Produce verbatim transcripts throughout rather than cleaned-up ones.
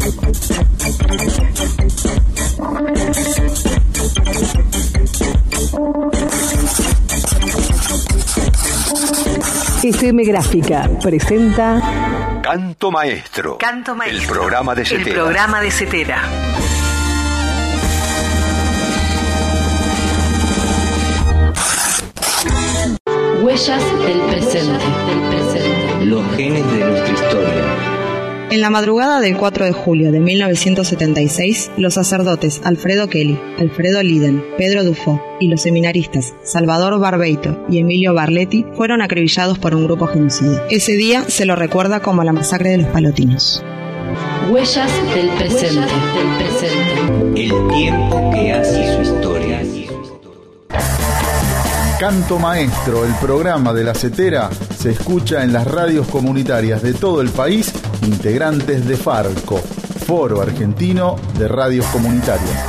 F M Gráfica presenta Canto Maestro. Canto Maestro. El programa de Cetera. El programa de Cetera. Huellas del presente. Los genes de nuestra historia. En la madrugada del cuatro de julio de mil novecientos setenta y seis, los sacerdotes Alfredo Kelly, Alfredo Liden, Pedro Dufo y los seminaristas Salvador Barbeito y Emilio Barletti fueron acribillados por un grupo genocida. Ese día se lo recuerda como la masacre de los Palotinos. Huellas del presente. Del presente. El tiempo que hace su historia. Canto Maestro, el programa de la Cetera, se escucha en las radios comunitarias de todo el país, integrantes de Farco, Foro Argentino de Radios Comunitarias.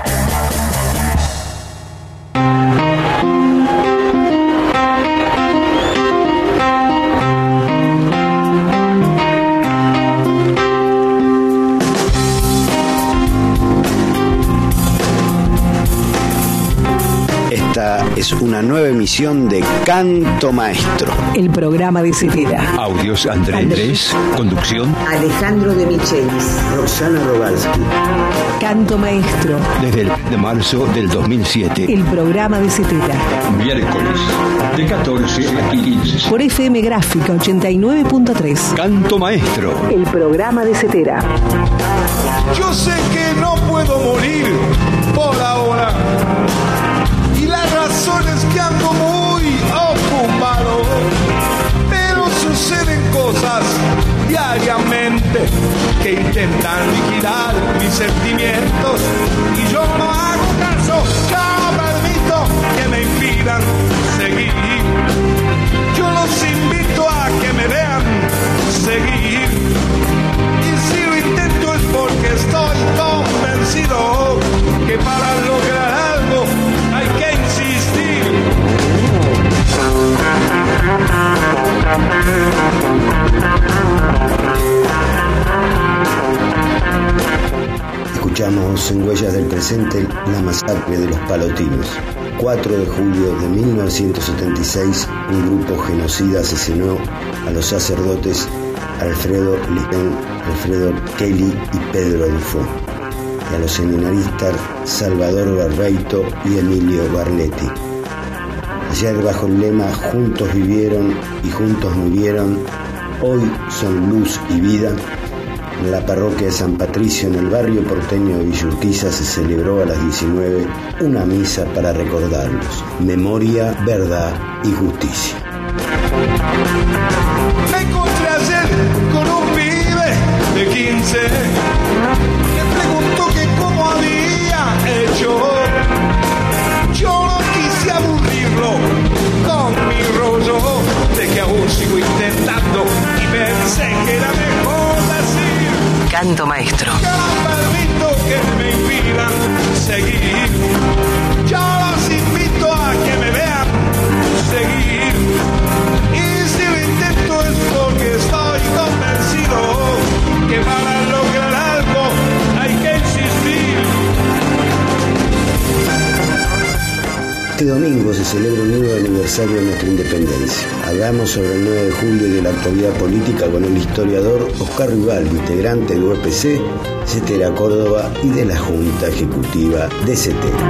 Es una nueva emisión de Canto Maestro, el programa de Cetera. Audios André Andrés, conducción Alejandro de Michelis, Roxana Rogalski. Canto Maestro. Desde el de marzo del dos mil siete. El programa de Cetera. Miércoles, de catorce a quince. Por F M Gráfica ochenta y nueve punto tres. Canto Maestro. El programa de Cetera. Yo sé que no puedo morir por ahora. Y la razón es que ando muy ocupado, pero suceden cosas diariamente que intentan liquidar mis sentimientos y yo no hago caso, yo permito que me impidan seguir. Yo los invito a que me vean seguir y si lo intento es porque estoy convencido que para lograr algo hay que insistir. Escuchamos en Huellas del Presente la masacre de los Palotinos. cuatro de julio de mil novecientos setenta y seis, un grupo genocida asesinó a los sacerdotes Alfredo Liden, Alfredo Kelly y Pedro Dufo, y a los seminaristas Salvador Barbeito y Emilio Barletti. Ayer, bajo el lema Juntos vivieron y juntos murieron, hoy son luz y vida, en la parroquia de San Patricio, en el barrio porteño de Villurquiza, se celebró a las diecinueve una misa para recordarlos. Memoria, verdad y justicia. Me encontré ayer con un pibe de quince. Me preguntó que cómo había hecho. Yo no quise aburrirlo con mi rollo de que aún sigo intentando y pensé que era mejor decir Canto Maestro. Yo no permito que me impidan seguir. Yo los invito a que me vean seguir. Y si lo intento es porque estoy convencido que para lograr algo hay que insistir. Este domingo se celebra un nuevo aniversario de nuestra independencia. Hablamos sobre el nueve de julio y de la actualidad política con el historiador Oscar Rivaldi, integrante del U E P C, Cetera Córdoba y de la Junta Ejecutiva de Cetera.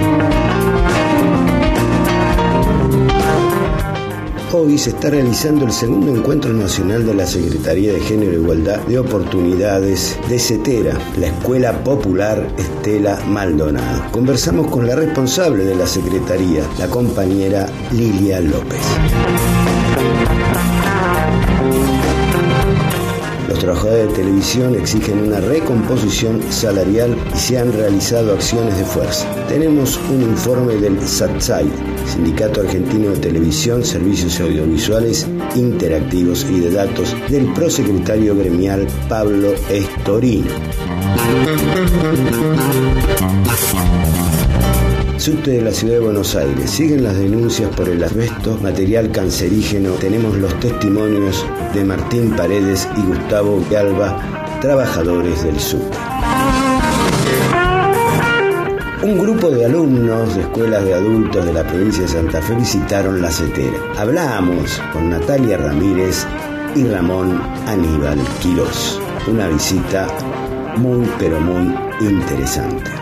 Hoy se está realizando el segundo encuentro nacional de la Secretaría de Género e Igualdad de Oportunidades de Cetera, la Escuela Popular Estela Maldonado. Conversamos con la responsable de la Secretaría, la compañera Lilia López. Los trabajadores de televisión exigen una recomposición salarial y se han realizado acciones de fuerza. Tenemos un informe del SATSAI, Sindicato Argentino de Televisión, Servicios Audiovisuales, Interactivos y de Datos, del prosecretario gremial Pablo Estorino. Subte de la Ciudad de Buenos Aires. Siguen las denuncias por el asbesto, material cancerígeno. Tenemos los testimonios de Martín Paredes y Gustavo Galva, trabajadores del subte. Un grupo de alumnos de escuelas de adultos de la provincia de Santa Fe visitaron La Setera. Hablamos con Natalia Ramírez y Ramón Aníbal Quirós. Una visita muy, pero muy interesante.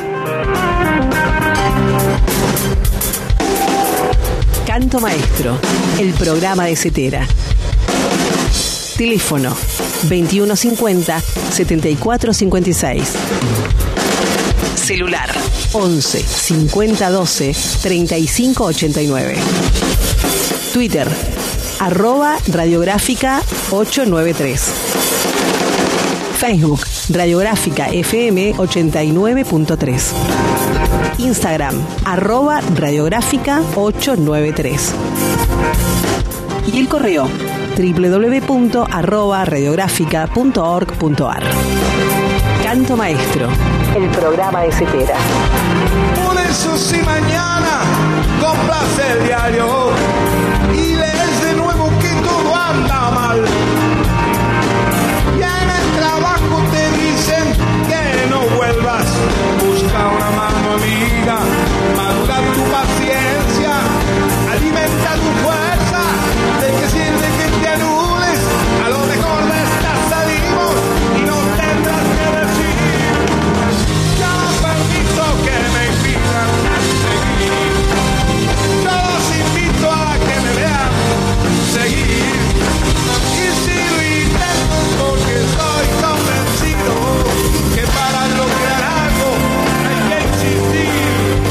Canto Maestro, el programa de Setera. Teléfono veintiuno cincuenta, setenta y cuatro cincuenta y seis. Celular once, cincuenta doce, treinta y cinco ochenta y nueve. Twitter arroba radiográfica ochocientos noventa y tres. Facebook Radiográfica F M ochenta y nueve punto tres. Instagram arroba radiográfica ochocientos noventa y tres. Y el correo doble u doble u doble u punto arroba radiográfica punto org punto a r. Canto Maestro, el programa de Setera. Por eso si mañana compras el diario y lees de nuevo que todo anda mal, y en el trabajo te dicen que no vuelvas, busca una mano amiga, madura tu paciencia, alimenta tu fuerza. ¿De qué sirve que te anules? A lo mejor de esta salimos y no tendrás que decir: ya no permito que me impidan seguir. Yo los invito a que me vean seguir. Y si lo intento porque estoy convencido que para lograr algo hay que insistir.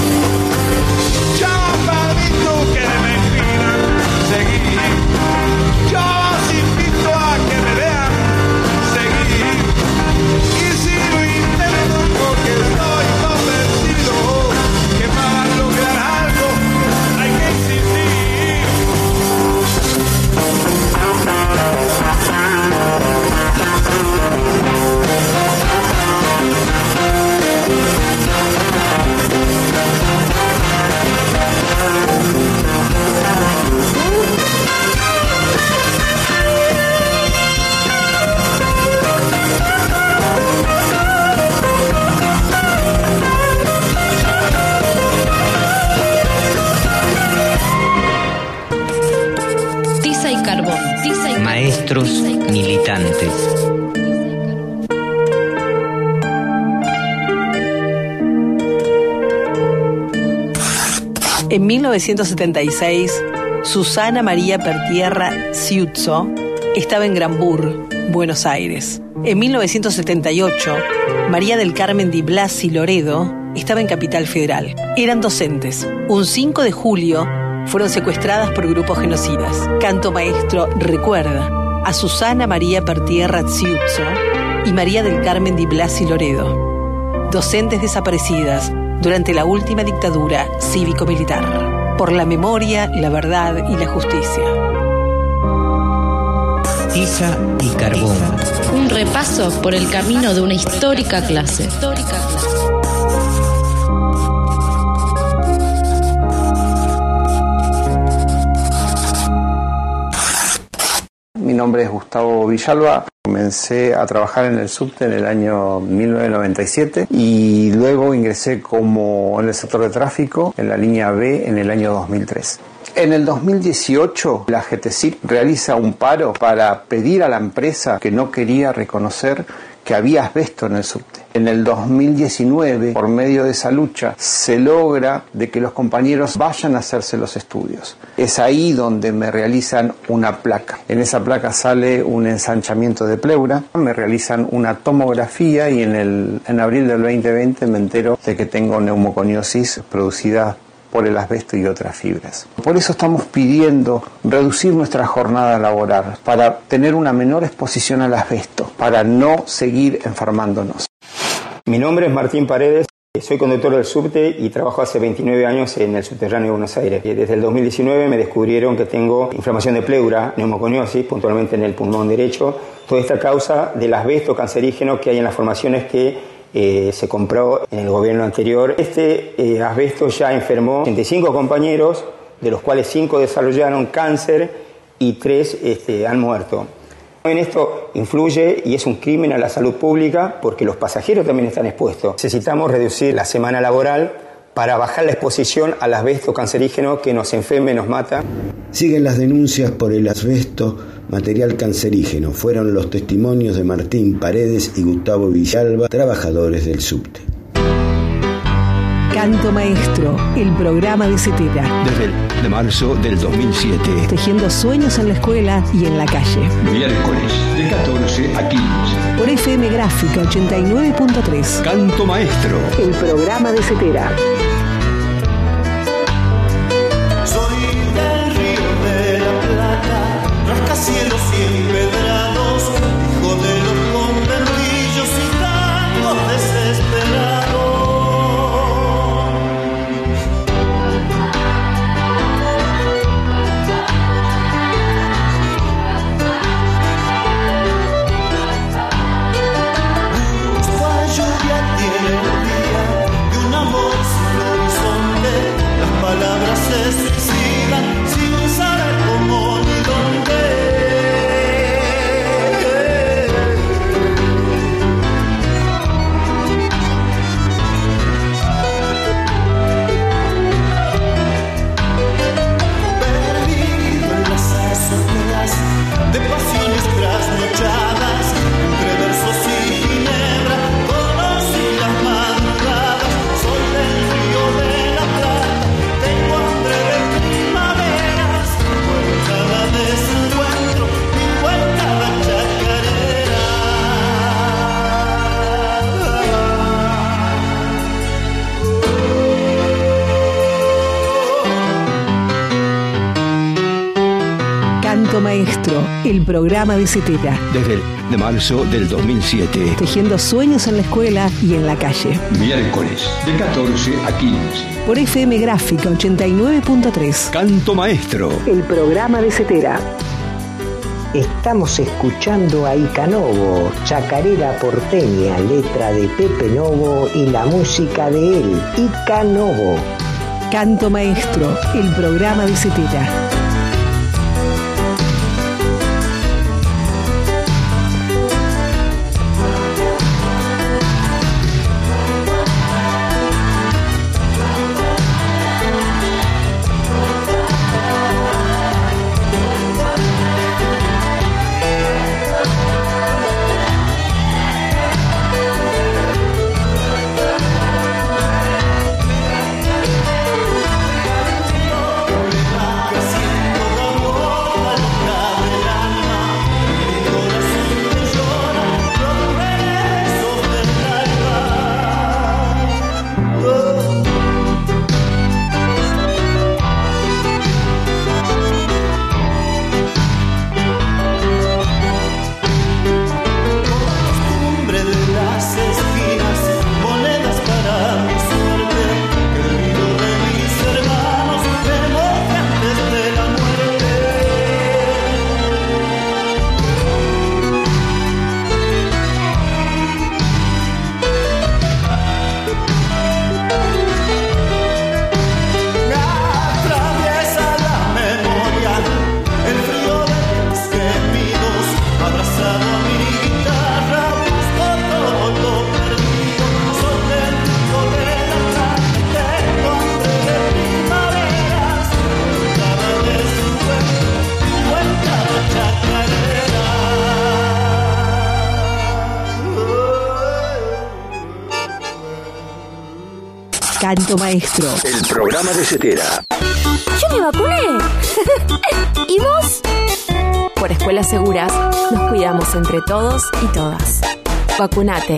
Yo no permito que me impidan seguir. Yo los invito a que me vean seguir. Y si lo intento porque estoy convencido que para lograr algo hay que insistir. Tiza y carbón. Tiza y carbón. Maestros Tiza y carbón. militantes. En mil novecientos setenta y seis, Susana María Pertierra Ciuzzo estaba en Granbur, Buenos Aires. En mil novecientos setenta y ocho, María del Carmen Di Blasi Loredo estaba en Capital Federal. Eran docentes. Un cinco de julio fueron secuestradas por grupos genocidas. Canto Maestro recuerda a Susana María Pertierra Ciuzzo y María del Carmen Di Blasi Loredo, docentes desaparecidas durante la última dictadura cívico-militar. Por la memoria, la verdad y la justicia. Tiza y carbón. Un repaso por el camino de una histórica clase. Histórica clase. Mi nombre es Gustavo Villalba. Comencé a trabajar en el subte en el año mil novecientos noventa y siete y luego ingresé como en el sector de tráfico en la línea B en el año dos mil tres. En el dos mil dieciocho, la G T C I P realiza un paro para pedir a la empresa que no quería reconocer que había asbesto en el subte. En el dos mil diecinueve, por medio de esa lucha, se logra de que los compañeros vayan a hacerse los estudios. Es ahí donde me realizan una placa. En esa placa sale un ensanchamiento de pleura, me realizan una tomografía y en, el, en abril del veinte veinte me entero de que tengo neumoconiosis producida por el asbesto y otras fibras. Por eso estamos pidiendo reducir nuestra jornada laboral, para tener una menor exposición al asbesto, para no seguir enfermándonos. Mi nombre es Martín Paredes, soy conductor del subte y trabajo hace veintinueve años en el subterráneo de Buenos Aires. Desde el dos mil diecinueve me descubrieron que tengo inflamación de pleura, neumoconiosis, puntualmente en el pulmón derecho. Toda esta causa del asbesto cancerígeno que hay en las formaciones que Eh, se compró en el gobierno anterior. Este eh, asbesto ya enfermó ochenta y cinco compañeros, de los cuales cinco desarrollaron cáncer y tres este, han muerto. En esto influye y es un crimen a la salud pública porque los pasajeros también están expuestos. Necesitamos reducir la semana laboral para bajar la exposición al asbesto cancerígeno que nos enferma y nos mata. Siguen las denuncias por el asbesto, material cancerígeno. Fueron los testimonios de Martín Paredes y Gustavo Villalba, trabajadores del subte. Canto Maestro, el programa de Cetera. Desde el de marzo del dos mil siete. Tejiendo sueños en la escuela y en la calle. Miércoles de catorce a quince. Por F M Gráfica ochenta y nueve punto tres. Canto Maestro, el programa de Cetera. Soy del río de la Plata, rascacielos y empedrados, hijo de los conventillos y tangos desesperados. Palabras se suicidan sin saber cómo ni dónde. Perdido en las azoteas de pasiones trasnochadas, entre versos y ginebra, conocí las madrugadas. Soy del río de la Plata, tengo hambre de primaveras, por cada desencuentro mi vuelta a la chacarera. Canto Maestro, el programa de Cetera. desde el de marzo del dos mil siete. Tejiendo sueños en la escuela y en la calle. Miércoles de catorce a quince. Por F M Gráfica ochenta y nueve punto tres. Canto Maestro, el programa de Cetera. Estamos escuchando a Ica Novo, chacarera porteña, letra de Pepe Novo y la música de él, Ica Novo. Canto Maestro, el programa de Cetera. Canto Maestro, el programa de Cetera. Yo me vacuné. ¿Y vos? Por Escuelas Seguras nos cuidamos entre todos y todas. Vacunate.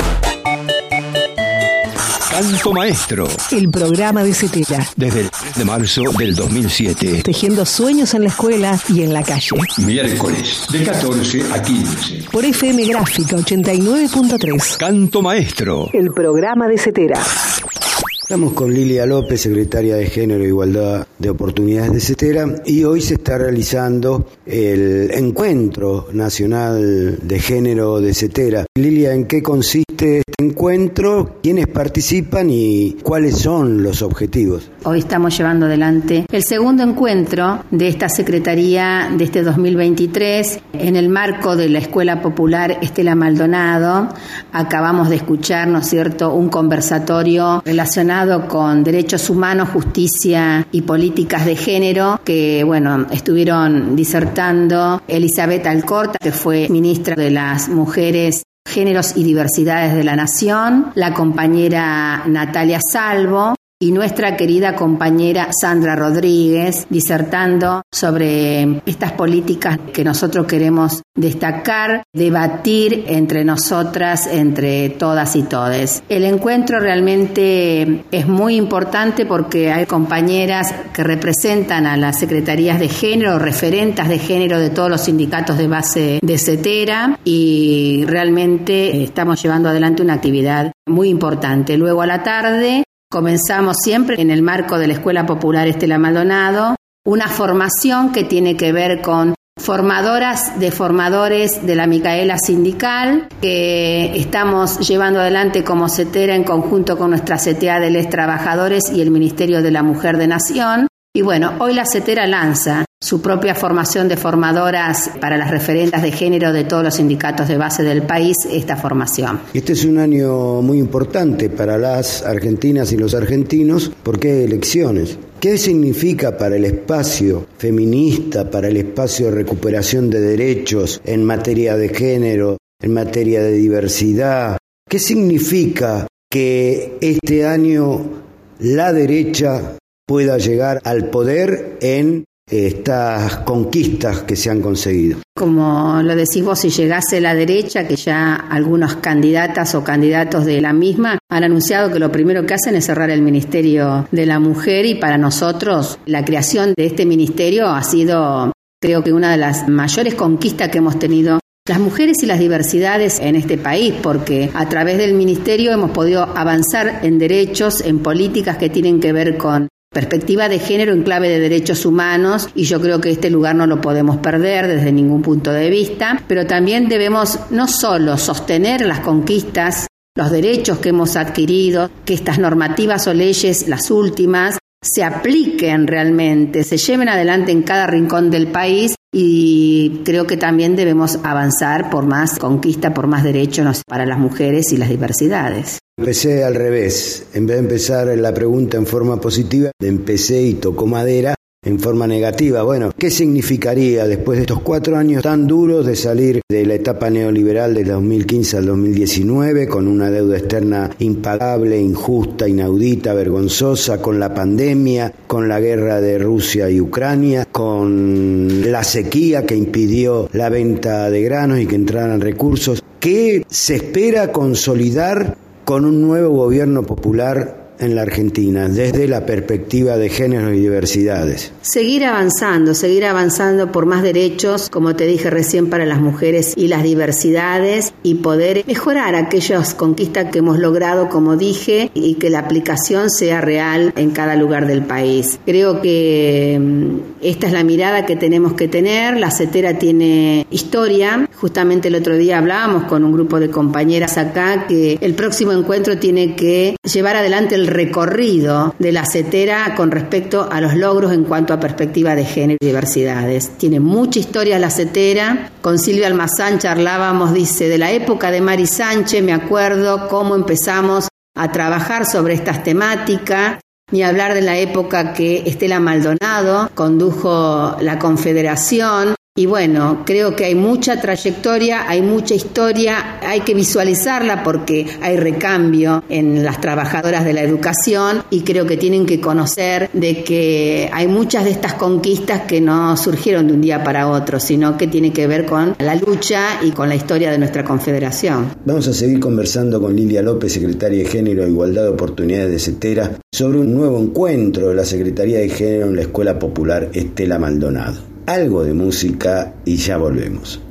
Canto Maestro, el programa de Cetera. desde el de marzo del dos mil siete. Tejiendo sueños en la escuela y en la calle. Miércoles de catorce a quince. Por F M Gráfica ochenta y nueve punto tres. Canto Maestro, el programa de Cetera. Estamos con Lilia López, secretaria de Género e Igualdad de Oportunidades de Cetera, y hoy se está realizando el Encuentro Nacional de Género de Cetera. Lilia, ¿en qué consiste consiste este encuentro, quiénes participan y cuáles son los objetivos. Hoy estamos llevando adelante el segundo encuentro de esta Secretaría de este dos mil veintitrés en el marco de la Escuela Popular Estela Maldonado. Acabamos de escuchar, ¿no es cierto?, un conversatorio relacionado con derechos humanos, justicia y políticas de género que, bueno, estuvieron disertando Elizabeth Alcorta, que fue ministra de las Mujeres, Géneros y Diversidades de la Nación, la compañera Natalia Salvo y nuestra querida compañera Sandra Rodríguez, disertando sobre estas políticas que nosotros queremos destacar, debatir entre nosotras, entre todas y todes. El encuentro realmente es muy importante porque hay compañeras que representan a las secretarías de género, referentas de género de todos los sindicatos de base de CETERA, y realmente estamos llevando adelante una actividad muy importante. Luego a la tarde comenzamos siempre en el marco de la Escuela Popular Estela Maldonado una formación que tiene que ver con formadoras de formadores de la Micaela Sindical, que estamos llevando adelante como CETERA en conjunto con nuestra C T A de los Trabajadores y el Ministerio de la Mujer de Nación. Y bueno, hoy la CETERA lanza su propia formación de formadoras para las referentas de género de todos los sindicatos de base del país, esta formación. Este es un año muy importante para las argentinas y los argentinos porque hay elecciones. ¿Qué significa para el espacio feminista, para el espacio de recuperación de derechos en materia de género, en materia de diversidad? ¿Qué significa que este año la derecha pueda llegar al poder en estas conquistas que se han conseguido? Como lo decís vos, si llegase la derecha, que ya algunas candidatas o candidatos de la misma han anunciado que lo primero que hacen es cerrar el Ministerio de la Mujer, y para nosotros la creación de este ministerio ha sido, creo que, una de las mayores conquistas que hemos tenido las mujeres y las diversidades en este país, porque a través del ministerio hemos podido avanzar en derechos, en políticas que tienen que ver con perspectiva de género en clave de derechos humanos, y yo creo que este lugar no lo podemos perder desde ningún punto de vista, pero también debemos no solo sostener las conquistas, los derechos que hemos adquirido, que estas normativas o leyes, las últimas, se apliquen realmente, se lleven adelante en cada rincón del país, y creo que también debemos avanzar por más conquista, por más derechos para las mujeres y las diversidades. Empecé al revés, en vez de empezar la pregunta en forma positiva, empecé y tocó madera en forma negativa. Bueno, ¿qué significaría después de estos cuatro años tan duros de salir de la etapa neoliberal del dos mil quince al dos mil diecinueve, con una deuda externa impagable, injusta, inaudita, vergonzosa, con la pandemia, con la guerra de Rusia y Ucrania, con la sequía que impidió la venta de granos y que entraran recursos? ¿Qué se espera consolidar con un nuevo gobierno popular en la Argentina, desde la perspectiva de género y diversidades? Seguir avanzando, seguir avanzando por más derechos, como te dije recién, para las mujeres y las diversidades, y poder mejorar aquellas conquistas que hemos logrado, como dije, y que la aplicación sea real en cada lugar del país. Creo que esta es la mirada que tenemos que tener. La CETERA tiene historia. Justamente el otro día hablábamos con un grupo de compañeras acá que el próximo encuentro tiene que llevar adelante el recorrido de la CETERA con respecto a los logros en cuanto a perspectiva de género y diversidades. Tiene mucha historia la CETERA. Con Silvia Almazán charlábamos, dice, de la época de Mari Sánchez, me acuerdo cómo empezamos a trabajar sobre estas temáticas, ni hablar de la época que Estela Maldonado condujo la Confederación. Y bueno, creo que hay mucha trayectoria, hay mucha historia, hay que visualizarla porque hay recambio en las trabajadoras de la educación, y creo que tienen que conocer de que hay muchas de estas conquistas que no surgieron de un día para otro, sino que tiene que ver con la lucha y con la historia de nuestra confederación. Vamos a seguir conversando con Lilia López, secretaria de Género e Igualdad de Oportunidades de CETERA, sobre un nuevo encuentro de la Secretaría de Género en la Escuela Popular Estela Maldonado. Algo de música y ya volvemos.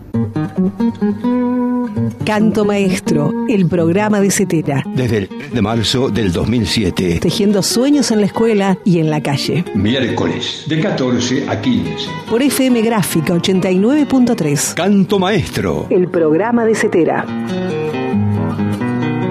Canto Maestro, el programa de CETERA. Desde el tres de marzo del dos mil siete. Tejiendo sueños en la escuela y en la calle. Miércoles, de catorce a quince. Por F M Gráfica ochenta y nueve punto tres. Canto Maestro, el programa de CETERA.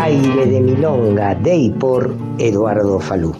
Aire de milonga de y por Eduardo Falú.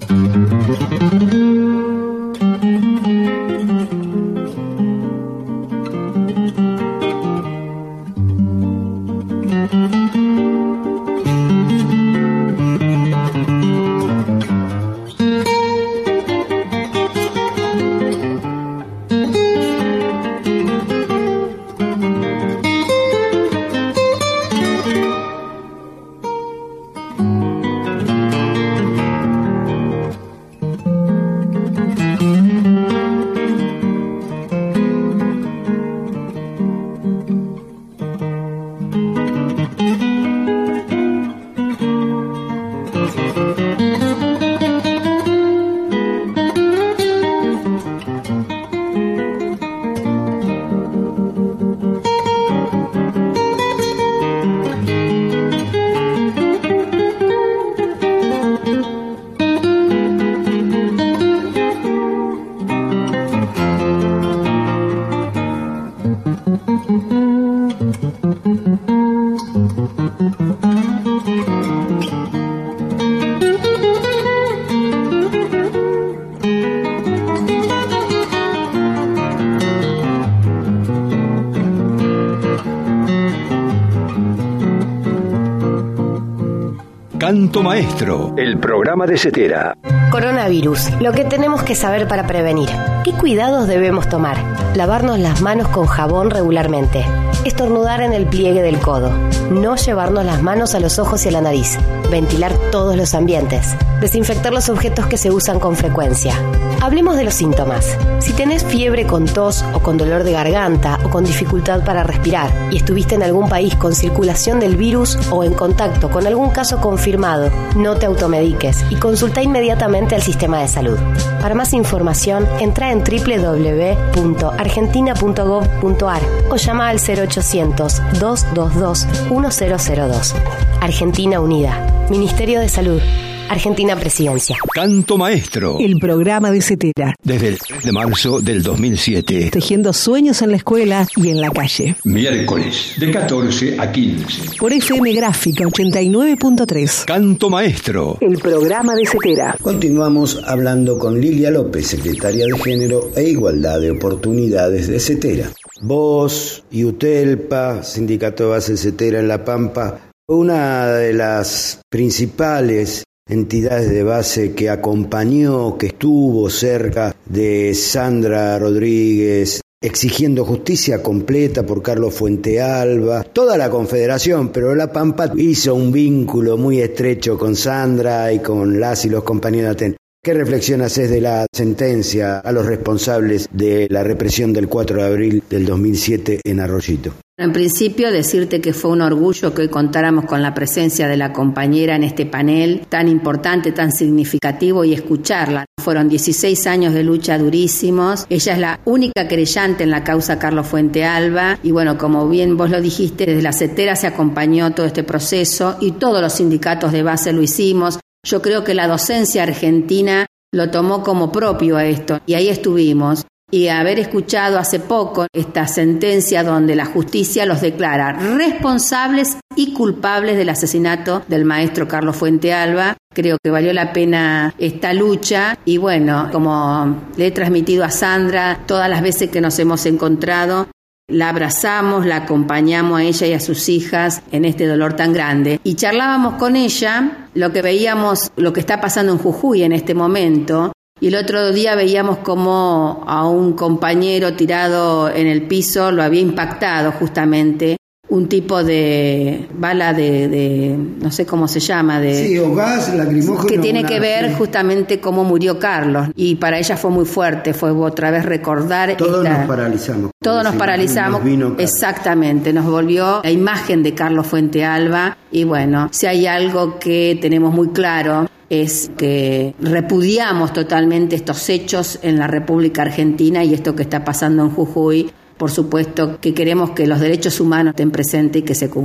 Canto Maestro, el programa de Cetera. Coronavirus, lo que tenemos que saber para prevenir. ¿Qué cuidados debemos tomar? Lavarnos las manos con jabón regularmente. Estornudar en el pliegue del codo. No llevarnos las manos a los ojos y a la nariz. Ventilar todos los ambientes. Desinfectar los objetos que se usan con frecuencia. Hablemos de los síntomas. Si tenés fiebre con tos o con dolor de garganta o con dificultad para respirar y estuviste en algún país con circulación del virus o en contacto con algún caso confirmado, no te automediques y consulta inmediatamente al sistema de salud. Para más información, entra en doble u doble u doble u punto argentina punto gov punto ar o llama al cero ochocientos, dos dos dos, uno cero cero dos. Argentina Unida. Ministerio de Salud. Argentina Presidencia. Canto Maestro. El programa de Cetera. Desde el tres de marzo del dos mil siete. Tejiendo sueños en la escuela y en la calle. Miércoles, de catorce a quince. Por F M Gráfica ochenta y nueve punto tres. Canto Maestro. El programa de Cetera. Continuamos hablando con Lilia López, secretaria de Género e Igualdad de Oportunidades de Cetera. Vos, IUTELPA, Sindicato de Base Cetera en La Pampa, una de las principales entidades de base que acompañó, que estuvo cerca de Sandra Rodríguez, exigiendo justicia completa por Carlos Fuentealba, toda la Confederación, pero La Pampa hizo un vínculo muy estrecho con Sandra y con las y los compañeros de Aten. ¿Qué reflexión haces de la sentencia a los responsables de la represión del cuatro de abril del dos mil siete en Arroyito? En principio, decirte que fue un orgullo que hoy contáramos con la presencia de la compañera en este panel tan importante, tan significativo, y escucharla. Fueron dieciséis años de lucha durísimos. Ella es la única querellante en la causa Carlos Fuentealba y bueno, como bien vos lo dijiste, desde la Cetera se acompañó todo este proceso y todos los sindicatos de base lo hicimos. Yo creo que la docencia argentina lo tomó como propio a esto y ahí estuvimos. Y haber escuchado hace poco esta sentencia donde la justicia los declara responsables y culpables del asesinato del maestro Carlos Fuentealba, creo que valió la pena esta lucha. Y bueno, como le he transmitido a Sandra todas las veces que nos hemos encontrado, la abrazamos, la acompañamos a ella y a sus hijas en este dolor tan grande. Y charlábamos con ella lo que veíamos, lo que está pasando en Jujuy en este momento. Y el otro día veíamos como a un compañero tirado en el piso lo había impactado justamente un tipo de bala de, de no sé cómo se llama, de sí, o gas lacrimógeno, que tiene una, que ver sí. justamente cómo murió Carlos, y para ella fue muy fuerte, fue otra vez recordar. Todos esta, nos paralizamos. Todos nos paralizamos, nos exactamente, nos volvió la imagen de Carlos Fuentealba. Y bueno, si hay algo que tenemos muy claro es que repudiamos totalmente estos hechos en la República Argentina y esto que está pasando en Jujuy. Por supuesto que queremos que los derechos humanos estén presentes y que se cumplan.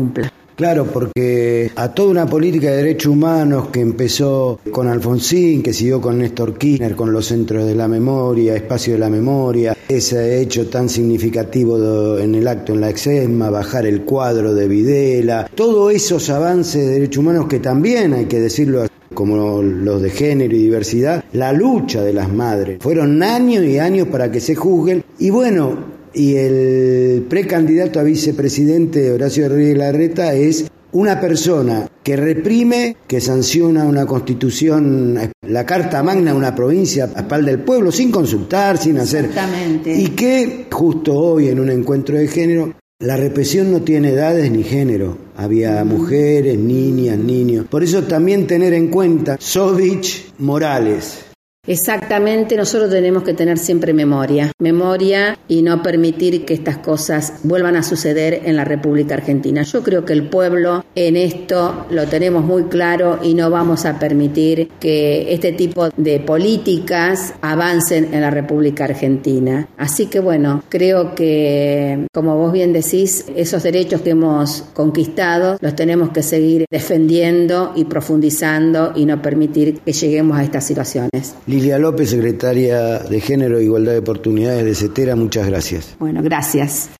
Claro, porque a toda una política de derechos humanos que empezó con Alfonsín, que siguió con Néstor Kirchner, con los centros de la memoria, espacio de la memoria, ese hecho tan significativo en el acto en la Exesma, bajar el cuadro de Videla, todos esos avances de derechos humanos que también hay que decirlo, como los de género y diversidad, la lucha de las madres. Fueron años y años para que se juzguen, y bueno, y el precandidato a vicepresidente Horacio Rodríguez Larreta es una persona que reprime, que sanciona una constitución, la Carta Magna de una provincia a espalda del pueblo, sin consultar, sin hacer... Exactamente. Y que justo hoy en un encuentro de género, la represión no tiene edades ni género. Había mujeres, niñas, niños. Por eso también tener en cuenta Sovich, Morales. Exactamente, nosotros tenemos que tener siempre memoria, memoria y no permitir que estas cosas vuelvan a suceder en la República Argentina. Yo creo que el pueblo en esto lo tenemos muy claro y no vamos a permitir que este tipo de políticas avancen en la República Argentina. Así que bueno, creo que, como vos bien decís, esos derechos que hemos conquistado los tenemos que seguir defendiendo y profundizando y no permitir que lleguemos a estas situaciones. Lilia López, secretaria de Género e Igualdad de Oportunidades de CETERA, muchas gracias. Bueno, gracias.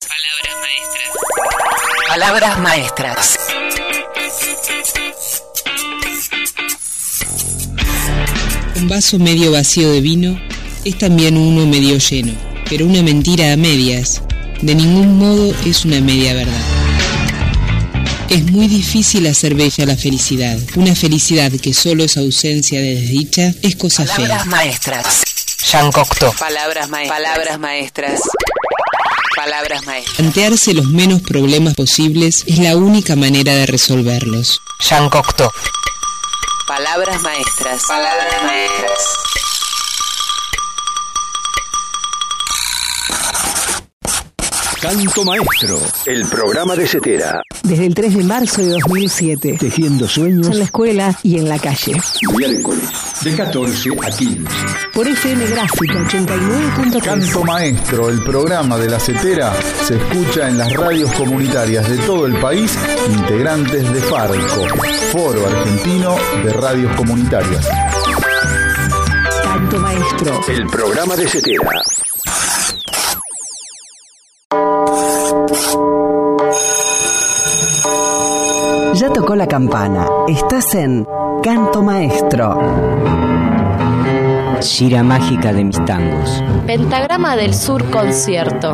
Palabras maestras. Un vaso medio vacío de vino es también uno medio lleno, pero una mentira a medias de ningún modo es una media verdad. Es muy difícil hacer bella la felicidad. Una felicidad que solo es ausencia de desdicha es cosa fea. Palabras maestras. Jean Cocteau. Palabras maestras. Palabras maestras. Palabras maestras. Plantearse los menos problemas posibles es la única manera de resolverlos. Jean Cocteau. Palabras maestras. Palabras maestras. Canto Maestro, el programa de CETERA. Desde el tres de marzo de dos mil siete. Tejiendo sueños. En la escuela y en la calle. Miércoles, de catorce a quince. Por F M Gráfica ochenta y nueve punto tres. Canto Maestro, el programa de la CETERA, se escucha en las radios comunitarias de todo el país, integrantes de FARCO, Foro Argentino de Radios Comunitarias. Canto Maestro, el programa de CETERA. Ya tocó la campana. Estás en Canto Maestro. Gira mágica de mis tangos. Pentagrama del Sur concierto.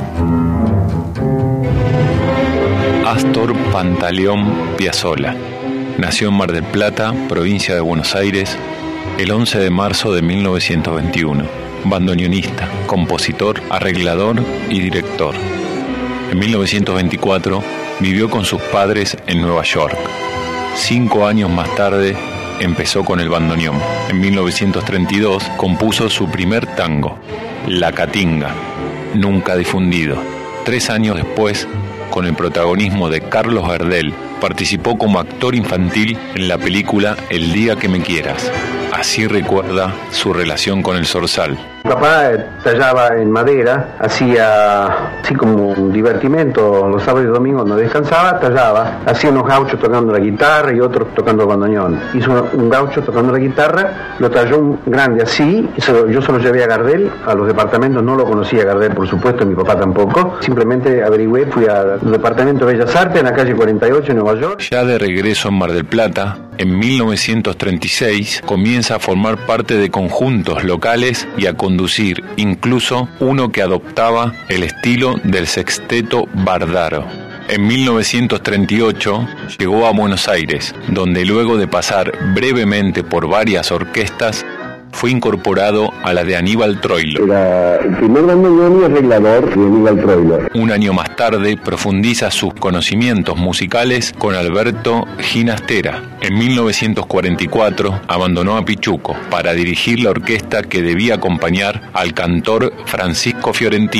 Astor Pantaleón Piazzolla nació en Mar del Plata, provincia de Buenos Aires, el once de marzo de mil novecientos veintiuno. Bandoneonista, compositor, arreglador y director. En mil novecientos veinticuatro vivió con sus padres en Nueva York. Cinco años más tarde empezó con el bandoneón. En mil novecientos treinta y dos compuso su primer tango, La Catinga, nunca difundido. Tres años después, con el protagonismo de Carlos Gardel, participó como actor infantil en la película El día que me quieras. Así recuerda su relación con el zorzal. Mi papá tallaba en madera, hacía así como un divertimento, los sábados y domingos no descansaba, tallaba, hacía unos gauchos tocando la guitarra y otros tocando el bandoneón. Hizo un gaucho tocando la guitarra, lo talló un grande así, yo se lo llevé a Gardel, a los departamentos, no lo conocía Gardel por supuesto, mi papá tampoco, simplemente averigüé, fui al departamento de Bellas Artes en la calle cuarenta y ocho en Nueva York. Ya de regreso en Mar del Plata, en mil novecientos treinta y seis comienza a formar parte de conjuntos locales y a conducir incluso uno que adoptaba el estilo del sexteto Bardaro. En mil novecientos treinta y ocho llegó a Buenos Aires, donde luego de pasar brevemente por varias orquestas, fue incorporado a la de Aníbal Troilo. Era el primer bandoneón y arreglador de Aníbal Troilo. Un año más tarde profundiza sus conocimientos musicales con Alberto Ginastera. En mil novecientos cuarenta y cuatro abandonó a Pichuco para dirigir la orquesta que debía acompañar al cantor Francisco Fiorentino.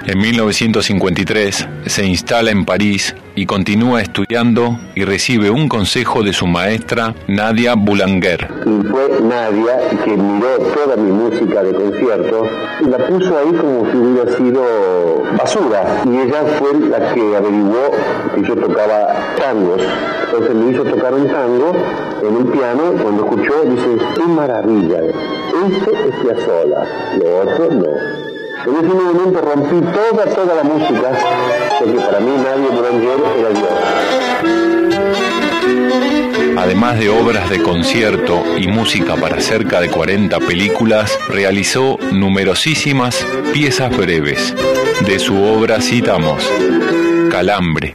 En mil novecientos cincuenta y tres se instala en París y continúa estudiando y recibe un consejo de su maestra Nadia Boulanger. Y fue Nadia que miró toda mi música de concierto y la puso ahí como si hubiera sido basura. Y ella fue la que averiguó que yo tocaba tangos. Entonces me hizo tocar un tango en un piano. Cuando escuchó dice, qué maravilla, este es Piazzolla, lo otro no. En ese momento rompí toda, toda la música, porque para mí Nadia Boulanger era Dios. Además de obras de concierto y música para cerca de cuarenta películas, realizó numerosísimas piezas breves. De su obra citamos Calambre.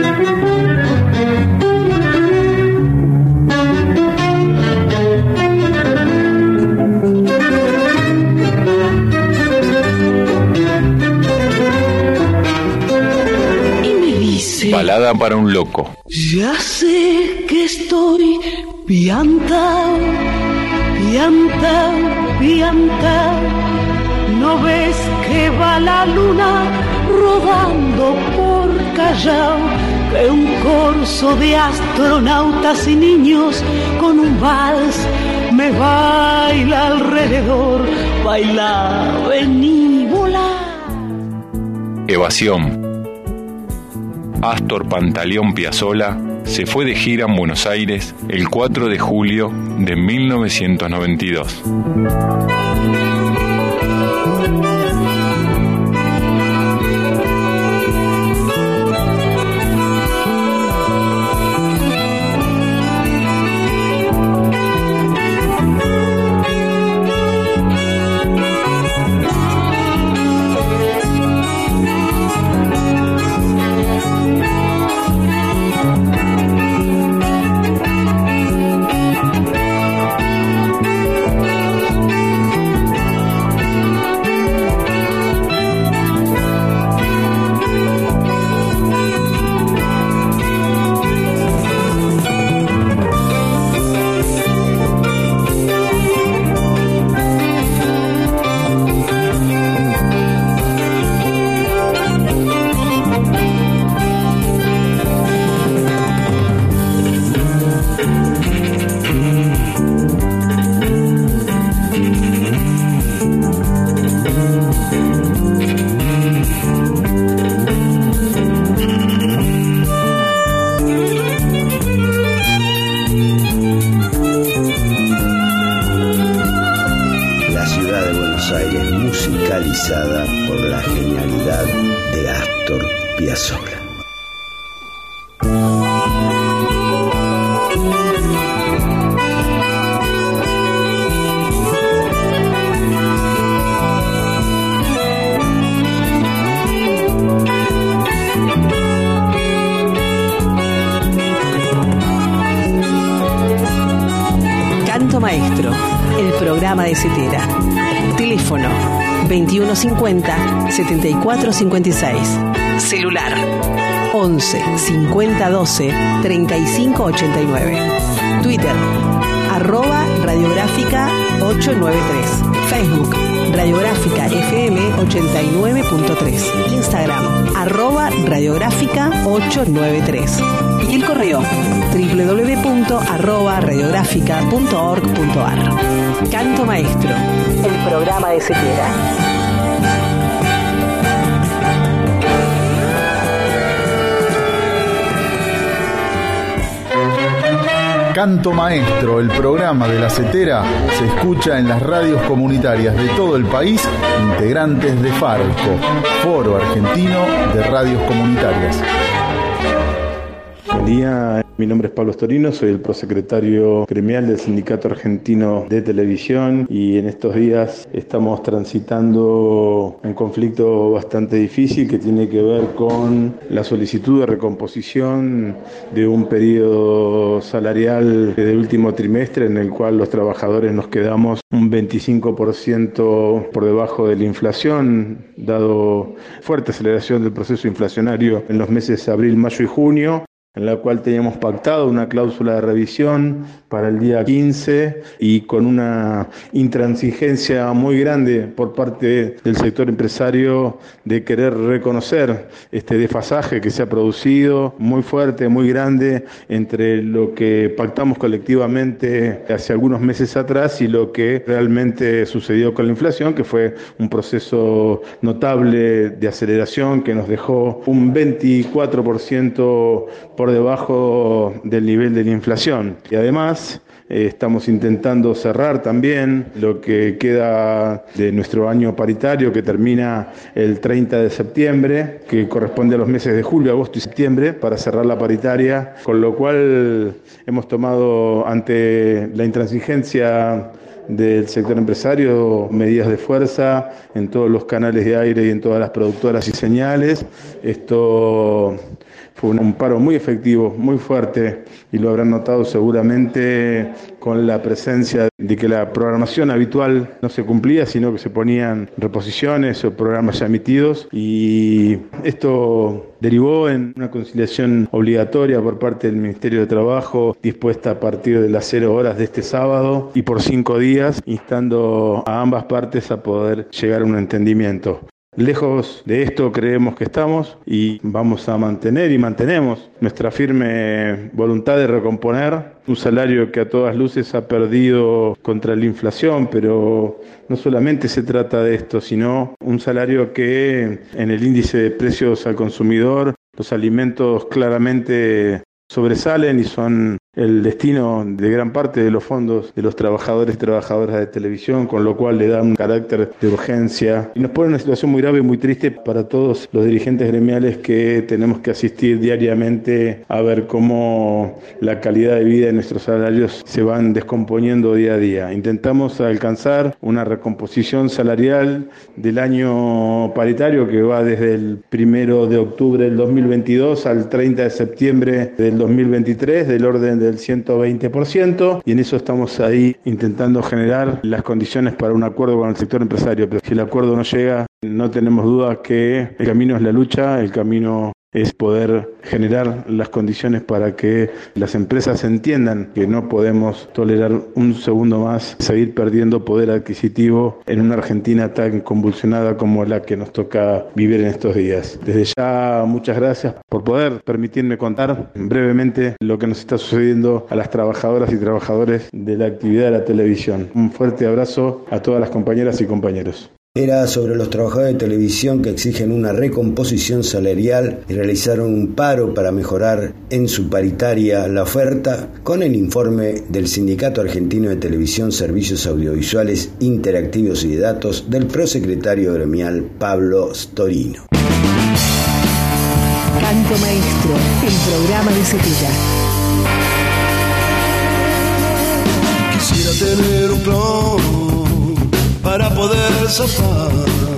Balada para un loco. Ya sé que estoy piantao, piantao, piantao. ¿No ves que va la luna rodando por Callao? Que un corso de astronautas y niños con un vals me baila alrededor. Baila, vení, volá. Evasión. Astor Pantaleón Piazzolla se fue de gira en Buenos Aires el cuatro de julio de mil novecientos noventa y dos. Por la genialidad de Astor Piazzolla. Canto Maestro, el programa de Cetera. Teléfono veintiuno cincuenta, setenta y cuatro cincuenta y seis. Celular once, cincuenta doce, treinta y cinco ochenta y nueve. Twitter arroba radiográfica ochocientos noventa y tres. Facebook Radiográfica F M ochenta y nueve punto tres. Instagram arroba radiográfica ochocientos noventa y tres. Y el correo doble u doble u doble u punto arroba radiográfica punto org punto a r. Canto Maestro, el programa de Cetera. Canto Maestro, el programa de la Cetera, se escucha en las radios comunitarias de todo el país, integrantes de Farco, Foro Argentino de Radios Comunitarias. Buen día, mi nombre es Pablo Storino, soy el prosecretario gremial del Sindicato Argentino de Televisión y en estos días estamos transitando un conflicto bastante difícil que tiene que ver con la solicitud de recomposición de un periodo salarial del último trimestre en el cual los trabajadores nos quedamos un veinticinco por ciento por debajo de la inflación, dado fuerte aceleración del proceso inflacionario en los meses de abril, mayo y junio. en la cual teníamos pactado una cláusula de revisión para el día quince y con una intransigencia muy grande por parte del sector empresario de querer reconocer este desfasaje que se ha producido muy fuerte, muy grande entre lo que pactamos colectivamente hace algunos meses atrás y lo que realmente sucedió con la inflación, que fue un proceso notable de aceleración que nos dejó un veinticuatro por ciento por debajo del nivel de la inflación. Y además eh, estamos intentando cerrar también lo que queda de nuestro año paritario, que termina el treinta de septiembre, que corresponde a los meses de julio, agosto y septiembre, para cerrar la paritaria, con lo cual hemos tomado, ante la intransigencia del sector empresario, medidas de fuerza en todos los canales de aire y en todas las productoras y señales. Esto fue un paro muy efectivo, muy fuerte, y lo habrán notado seguramente con la presencia de que la programación habitual no se cumplía, sino que se ponían reposiciones o programas ya emitidos, y esto derivó en una conciliación obligatoria por parte del Ministerio de Trabajo, dispuesta a partir de las cero horas de este sábado y por cinco días, instando a ambas partes a poder llegar a un entendimiento. Lejos de esto creemos que estamos y vamos a mantener y mantenemos nuestra firme voluntad de recomponer un salario que a todas luces ha perdido contra la inflación, pero no solamente se trata de esto, sino un salario que en el índice de precios al consumidor, los alimentos claramente sobresalen y son el destino de gran parte de los fondos de los trabajadores y trabajadoras de televisión, con lo cual le da un carácter de urgencia y nos pone en una situación muy grave y muy triste para todos los dirigentes gremiales que tenemos que asistir diariamente a ver cómo la calidad de vida de nuestros salarios se van descomponiendo día a día. Intentamos alcanzar una recomposición salarial del año paritario que va desde el primero de octubre del dos mil veintidós al treinta de septiembre del dos mil veintitrés, del orden de del ciento veinte por ciento, y en eso estamos ahí intentando generar las condiciones para un acuerdo con el sector empresario. Pero si el acuerdo no llega, no tenemos duda que el camino es la lucha, el camino es poder generar las condiciones para que las empresas entiendan que no podemos tolerar un segundo más seguir perdiendo poder adquisitivo en una Argentina tan convulsionada como la que nos toca vivir en estos días. Desde ya, muchas gracias por poder permitirme contar brevemente lo que nos está sucediendo a las trabajadoras y trabajadores de la actividad de la televisión. Un fuerte abrazo a todas las compañeras y compañeros. Era sobre los trabajadores de televisión que exigen una recomposición salarial y realizaron un paro para mejorar en su paritaria la oferta, con el informe del Sindicato Argentino de Televisión, Servicios Audiovisuales, Interactivos y de Datos del prosecretario gremial Pablo Storino. Canto Maestro, el programa de Cepilla. Quisiera tener un clon para poder zafar.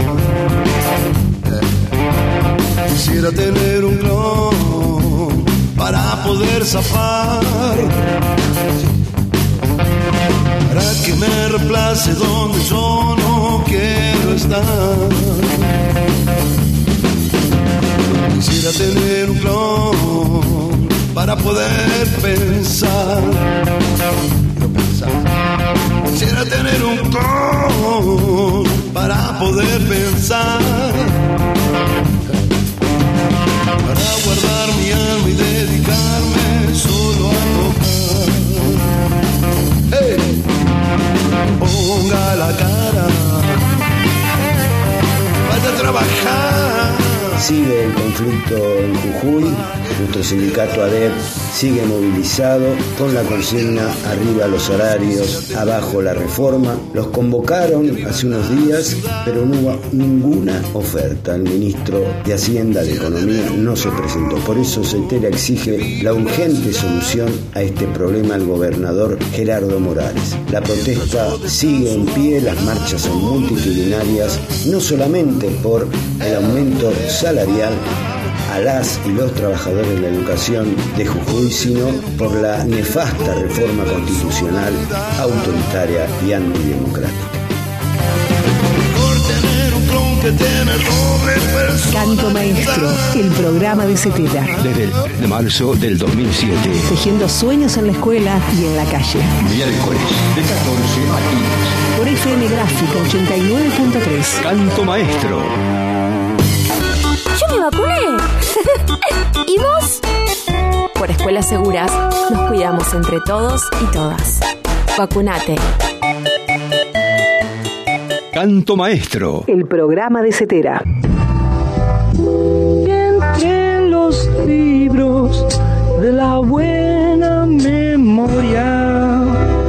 Quisiera tener un clon para poder zafar. Para que me reemplace donde yo no quiero estar. Quisiera tener un clon para poder pensar. Quiero pensar. Quisiera tener un clon para poder pensar, para guardar mi alma y dedicarme solo a tocar. ¡Hey! Ponga la cara, vaya a trabajar. Sigue el conflicto en Jujuy. Nuestro sindicato A D E P sigue movilizado con la consigna arriba los salarios, abajo la reforma. Los convocaron hace unos días, pero no hubo ninguna oferta. El ministro de Hacienda de Economía no se presentó. Por eso Cetera exige la urgente solución a este problema al gobernador Gerardo Morales. La protesta sigue en pie, las marchas son multitudinarias, no solamente por el aumento salarial a las y los trabajadores de la educación de Jujuy, sino por la nefasta reforma constitucional, autoritaria y antidemocrática. Por tener un que tiene doble personalidad. Canto Maestro, el programa de Zetela. Desde el tres de marzo del dos mil siete. Tejiendo sueños en la escuela y en la calle. Miércoles de catorce a quince. Por F M Gráfica ochenta y nueve punto tres. Canto Maestro. Yo me vacuné. ¿Y vos? Por Escuelas Seguras nos cuidamos entre todos y todas. Vacunate. Canto Maestro. El programa de Zetela. Entre los libros de la buena memoria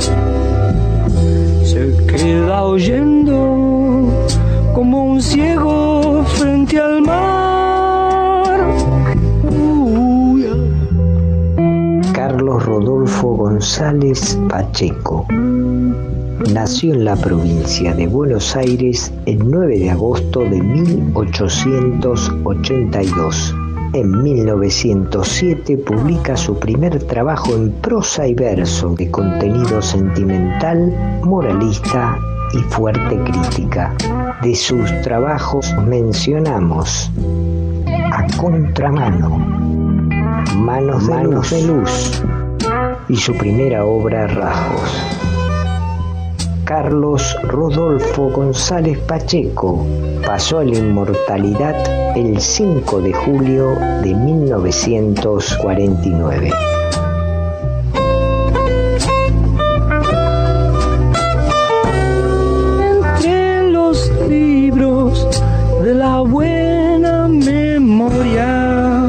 se queda oyendo como un ciego frente al mar. Uh, yeah. Carlos Rodolfo González Pacheco nació en la provincia de Buenos Aires el nueve de agosto de mil ochocientos ochenta y dos. En mil novecientos siete publica su primer trabajo en prosa y verso de contenido sentimental, moralista y fuerte crítica. De sus trabajos mencionamos A Contramano, Manos de, Manos de Luz y su primera obra Rasgos. Carlos Rodolfo González Pacheco pasó a la inmortalidad el cinco de julio de mil novecientos cuarenta y nueve. Entre los libros de la buena memoria.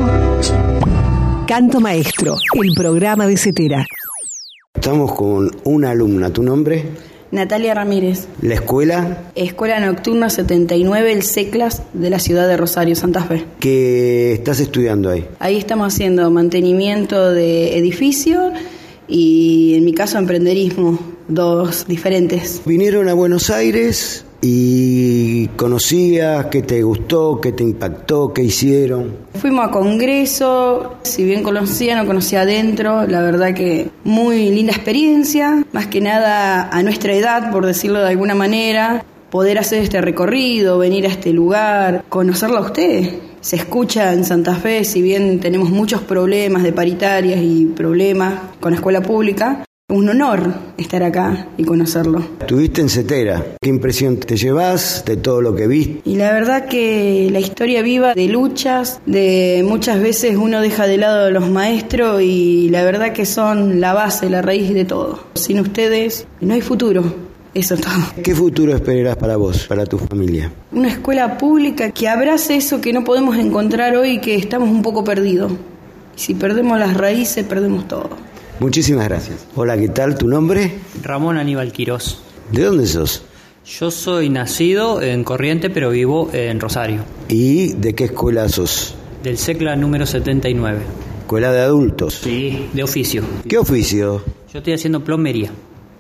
Canto Maestro, el programa de Zetela. Estamos con una alumna. ¿Tu nombre? Natalia Ramírez. ¿La escuela? Escuela Nocturna setenta y nueve, el CECLAS de la ciudad de Rosario, Santa Fe. ¿Qué estás estudiando ahí? Ahí estamos haciendo mantenimiento de edificio y, en mi caso, emprenderismo, dos diferentes. ¿Vinieron a Buenos Aires y conocías, qué te gustó, qué te impactó, qué hicieron? Fuimos a congreso, si bien conocía, no conocía adentro, la verdad que muy linda experiencia, más que nada a nuestra edad, por decirlo de alguna manera, poder hacer este recorrido, venir a este lugar, conocerlo a usted. Se escucha en Santa Fe, si bien tenemos muchos problemas de paritarias y problemas con la escuela pública, un honor estar acá y conocerlo. Estuviste en Zetela. ¿Qué impresión te llevas de todo lo que viste? Y la verdad que la historia viva de luchas, de muchas veces uno deja de lado a los maestros y la verdad que son la base, la raíz de todo. Sin ustedes no hay futuro. Eso es todo. ¿Qué futuro esperas para vos, para tu familia? Una escuela pública que abrace eso que no podemos encontrar hoy y que estamos un poco perdidos. Si perdemos las raíces, perdemos todo. Muchísimas gracias. Hola, ¿qué tal? ¿Tu nombre? Ramón Aníbal Quirós. ¿De dónde sos? Yo soy nacido en Corrientes, pero vivo en Rosario. ¿Y de qué escuela sos? Del CECLA número setenta y nueve. ¿Escuela de adultos? Sí, de oficio. ¿Qué oficio? Yo estoy haciendo plomería.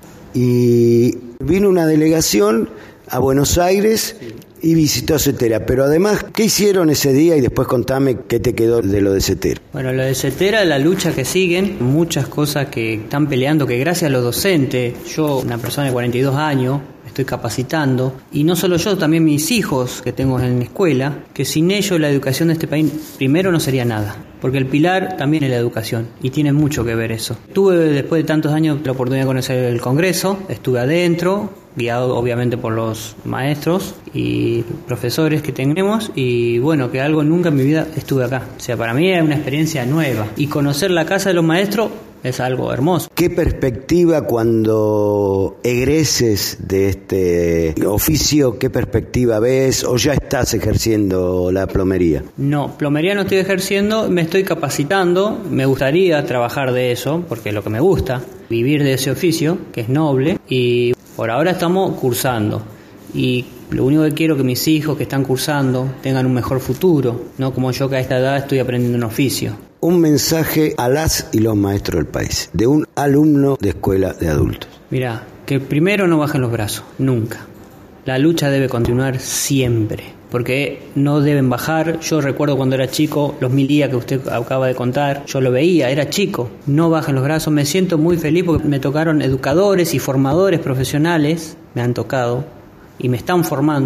Y vino una delegación a Buenos Aires y visitó Zetela, pero además, ¿qué hicieron ese día? Y después contame qué te quedó de lo de Zetela. Bueno, lo de Zetela, la lucha que siguen, muchas cosas que están peleando, que gracias a los docentes, yo, una persona de cuarenta y dos años, estoy capacitando, y no solo yo, también mis hijos que tengo en la escuela, que sin ellos la educación de este país primero no sería nada, porque el pilar también es la educación, y tiene mucho que ver eso. Tuve, después de tantos años, la oportunidad de conocer el Congreso, estuve adentro, guiado obviamente por los maestros y profesores que tenemos, y bueno, que algo nunca en mi vida estuve acá. O sea, para mí es una experiencia nueva, y conocer la casa de los maestros es algo hermoso. ¿Qué perspectiva cuando egreses de este oficio, qué perspectiva ves, o ya estás ejerciendo la plomería? No, plomería no estoy ejerciendo, me estoy capacitando, me gustaría trabajar de eso, porque es lo que me gusta, vivir de ese oficio, que es noble, y por ahora estamos cursando. Y lo único que quiero es que mis hijos que están cursando tengan un mejor futuro, no como yo que a esta edad estoy aprendiendo un oficio. Un mensaje a las y los maestros del país, de un alumno de escuela de adultos. Mirá, que primero no bajen los brazos, nunca. La lucha debe continuar siempre, porque no deben bajar. Yo recuerdo cuando era chico, los mil días que usted acaba de contar, yo lo veía, era chico. No bajen los brazos, me siento muy feliz porque me tocaron educadores y formadores profesionales, me han tocado, y me están formando.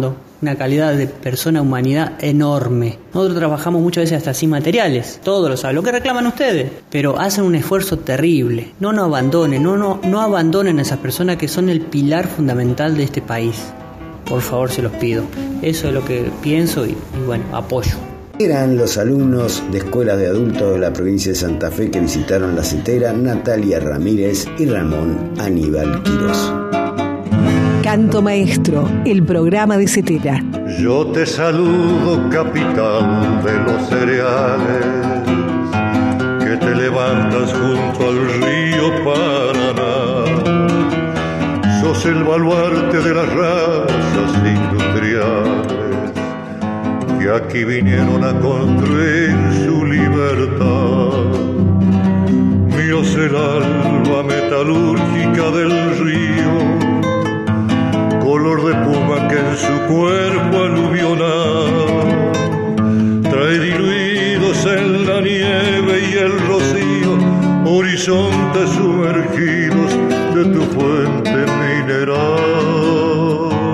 una calidad de persona, humanidad enorme. Nosotros trabajamos muchas veces hasta sin materiales, todos lo saben, lo que reclaman ustedes, pero hacen un esfuerzo terrible. No nos abandonen, no, no, no abandonen a esas personas que son el pilar fundamental de este país. Por favor, se los pido. Eso es lo que pienso y, y bueno, apoyo. Eran los alumnos de escuelas de adultos de la provincia de Santa Fe que visitaron la Cetera, Natalia Ramírez y Ramón Aníbal Quirós. Canto Maestro, el programa de Cetera. Yo te saludo, capital de los cereales, que te levantas junto al río Paraná. Sos el baluarte de las razas industriales que aquí vinieron a construir su libertad. Mío es el alba metalúrgica del río, color de puma que en su cuerpo aluvional trae diluidos en la nieve y el rocío, horizontes sumergidos de tu fuente mineral.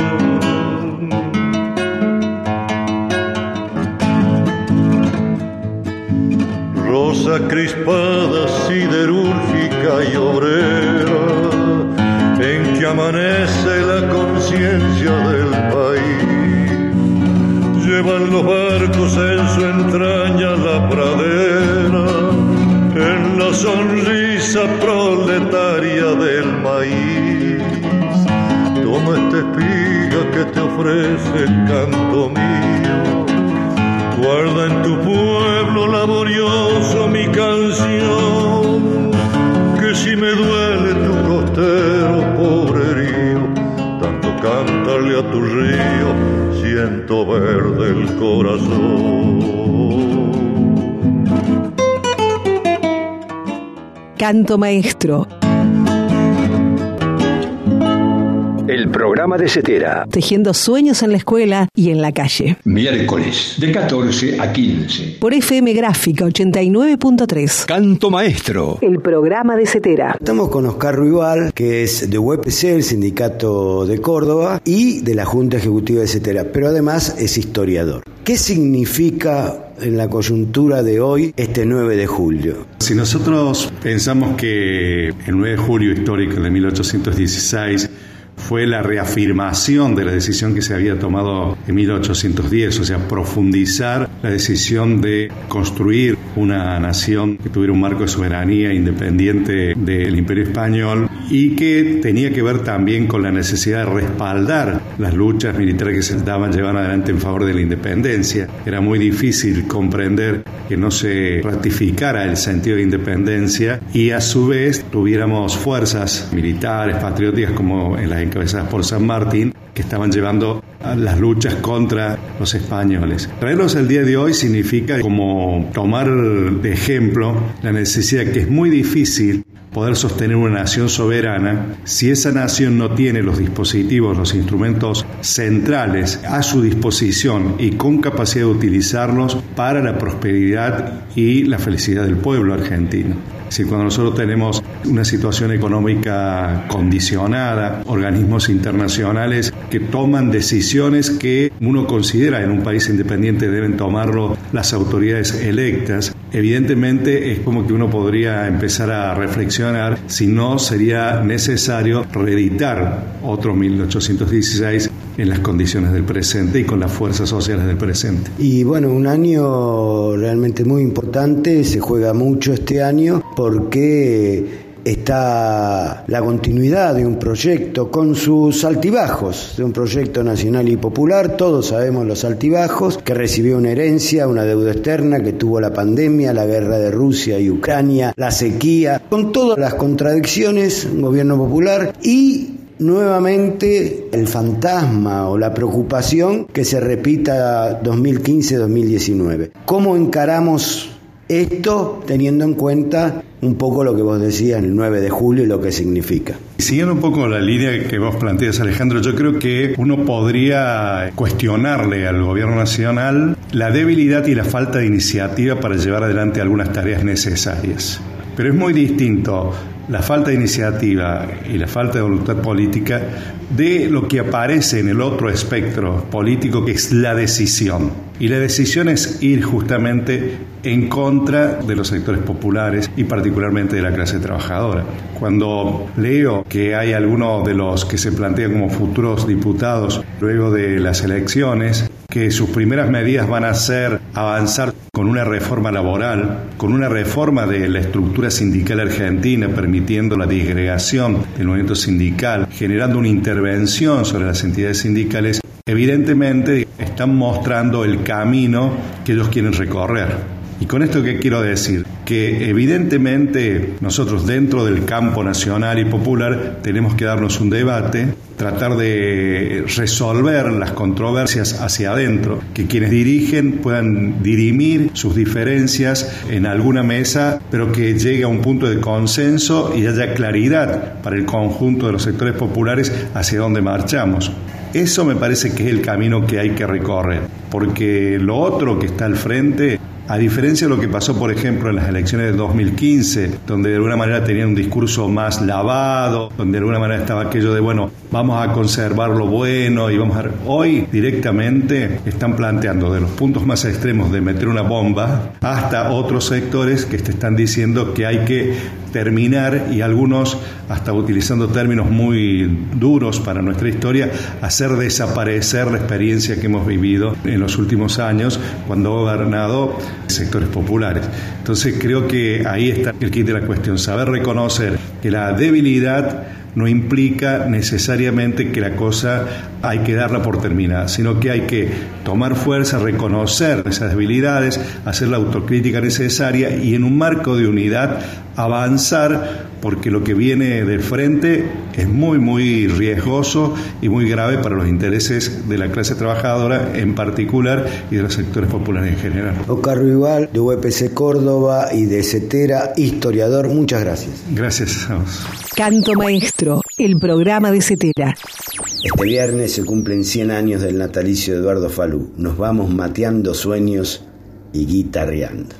Rosa crispada, siderúrgica y obrera, en que amanece la conciencia del país. Llevan los barcos en su entraña la pradera, en la sonrisa proletaria del maíz. Toma esta espiga que te ofrece el canto mío, guarda en tu pueblo laborioso mi canción, que si me duele tu costero pobrerío, tanto cántale a tu río, siento verde el corazón. Canto Maestro. El programa de Cetera. Tejiendo sueños en la escuela y en la calle. Miércoles, de catorce a quince. Por F M Gráfica ochenta y nueve punto tres. Canto Maestro. El programa de Cetera. Estamos con Oscar Ruibal, que es de U E P C, el sindicato de Córdoba, y de la Junta Ejecutiva de Cetera, pero además es historiador. ¿Qué significa en la coyuntura de hoy este nueve de julio? Si nosotros pensamos que el nueve de julio histórico de mil ochocientos dieciséis fue la reafirmación de la decisión que se había tomado en mil ochocientos diez, o sea, profundizar la decisión de construir una nación que tuviera un marco de soberanía independiente del Imperio Español y que tenía que ver también con la necesidad de respaldar las luchas militares que se estaban llevando adelante en favor de la independencia. Era muy difícil comprender que no se ratificara el sentido de independencia y a su vez tuviéramos fuerzas militares, patrióticas como en las encabezadas por San Martín, que estaban llevando a las luchas contra los españoles. Traerlos el día de hoy significa como tomar de ejemplo la necesidad que es muy difícil poder sostener una nación soberana si esa nación no tiene los dispositivos, los instrumentos centrales a su disposición y con capacidad de utilizarlos para la prosperidad y la felicidad del pueblo argentino. Es decir, cuando nosotros tenemos una situación económica condicionada, organismos internacionales que toman decisiones que uno considera en un país independiente deben tomarlo las autoridades electas, evidentemente es como que uno podría empezar a reflexionar si no sería necesario reeditar otro mil ochocientos dieciséis en las condiciones del presente y con las fuerzas sociales del presente. Y bueno, un año realmente muy importante, se juega mucho este año porque está la continuidad de un proyecto con sus altibajos, de un proyecto nacional y popular. Todos sabemos los altibajos, que recibió una herencia, una deuda externa, que tuvo la pandemia, la guerra de Rusia y Ucrania, la sequía, con todas las contradicciones, un gobierno popular y nuevamente el fantasma o la preocupación que se repita dos mil quince dos mil diecinueve. ¿Cómo encaramos esto teniendo en cuenta un poco lo que vos decías, el nueve de julio y lo que significa? Siguiendo un poco la línea que vos planteas, Alejandro, yo creo que uno podría cuestionarle al gobierno nacional la debilidad y la falta de iniciativa para llevar adelante algunas tareas necesarias. Pero es muy distinto la falta de iniciativa y la falta de voluntad política de lo que aparece en el otro espectro político, que es la decisión. Y la decisión es ir justamente en contra de los sectores populares y particularmente de la clase trabajadora. Cuando leo que hay algunos de los que se plantean como futuros diputados luego de las elecciones, que sus primeras medidas van a ser avanzar con una reforma laboral, con una reforma de la estructura sindical argentina, permitiendo la disgregación del movimiento sindical, generando una intervención sobre las entidades sindicales, evidentemente están mostrando el camino que ellos quieren recorrer. ¿Y con esto qué quiero decir? Que evidentemente nosotros dentro del campo nacional y popular tenemos que darnos un debate, tratar de resolver las controversias hacia adentro, que quienes dirigen puedan dirimir sus diferencias en alguna mesa, pero que llegue a un punto de consenso y haya claridad para el conjunto de los sectores populares hacia dónde marchamos. Eso me parece que es el camino que hay que recorrer, porque lo otro que está al frente, a diferencia de lo que pasó, por ejemplo, en las elecciones de dos mil quince, donde de alguna manera tenían un discurso más lavado, donde de alguna manera estaba aquello de, bueno, vamos a conservar lo bueno y vamos a... Hoy directamente están planteando de los puntos más extremos de meter una bomba hasta otros sectores que te están diciendo que hay que terminar, y algunos hasta utilizando términos muy duros para nuestra historia, hacer desaparecer la experiencia que hemos vivido en los últimos años cuando ha gobernado sectores populares. Entonces creo que ahí está el kit de la cuestión, saber reconocer que la debilidad no implica necesariamente que la cosa hay que darla por terminada, sino que hay que tomar fuerza, reconocer esas debilidades, hacer la autocrítica necesaria y en un marco de unidad avanzar, porque lo que viene del frente es muy, muy riesgoso y muy grave para los intereses de la clase trabajadora en particular y de los sectores populares en general. Oscar Rival, de U P C Córdoba y de CETERA, historiador, muchas gracias. Gracias a vos. Canto Maestro, el programa de CETERA. Este viernes se cumplen cien años del natalicio de Eduardo Falú. Nos vamos mateando sueños y guitarreando.